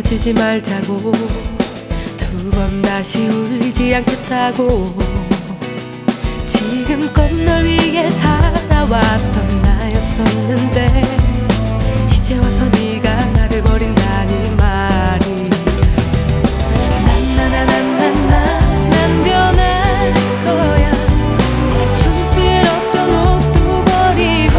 헤어지지 말자고 두 번 다시 울지 않겠다고 지금껏 널 위해 살아왔던 나였었는데 이제 와서 네가 나를 버린다니 말이 난 변할 거야. 촌스럽던 옷도 버리고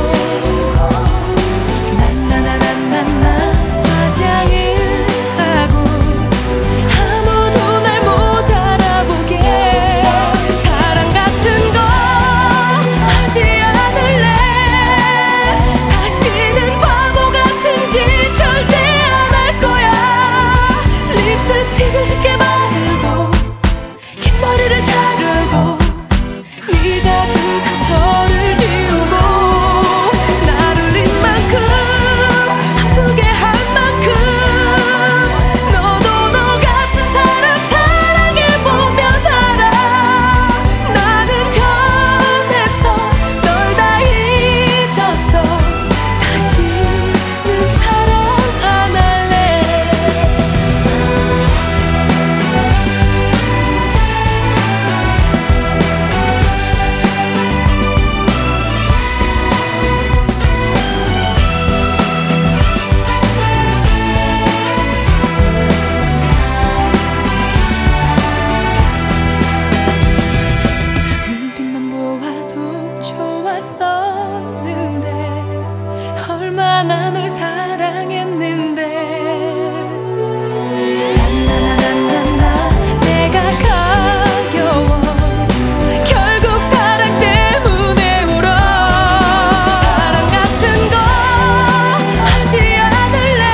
화장을 하고 아무도 날 못 알아보게 사랑 같은 거 하지 않을래. 다시는 바보 같은 짓 절대 안 할 거야. 립스틱을 짙게 바르고 긴 머리를 자르고 네가 준 상처를 지우고 날 울린 만큼 아프게 한 만큼 너도 너 같은 사람 사랑해보면 알아. 나는 변했어. 널 다 잊었어. 다시는 사랑 안 할래. 눈빛만 보아도 좋았었는데 얼마나 널 사랑했는데 내가 가여워. 결국 사랑 때문에 울어. 사랑 같은 거 하지 않을래.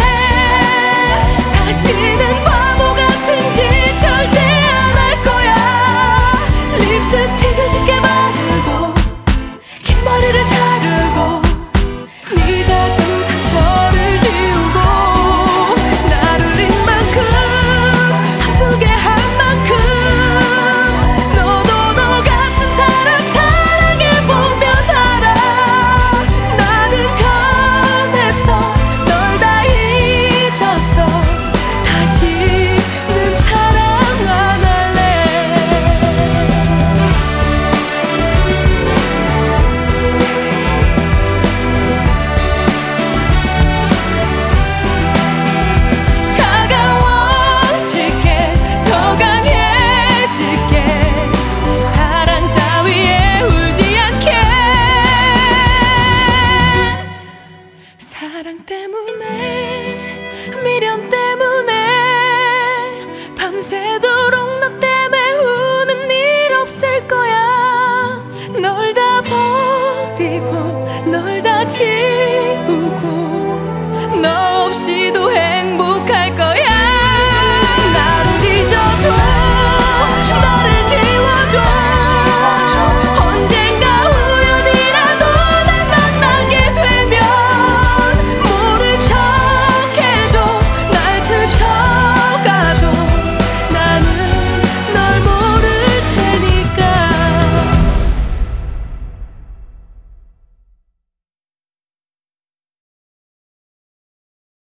다시는 바보 같은 짓 절대 안 할 거야. 립스틱을 짙게 바르고 긴 머리를 자르고 네가 준 상처를 지우고 날 울린 만큼 아프게 한 만큼 너도 너 같은 사람 사랑해보면 알아. 나는 변했어. 널 다 잊었어. 다시는 사랑 안 할래. 차가워질게. 더 강해질게. 사랑 따위에 울지 않게. 사랑 때문에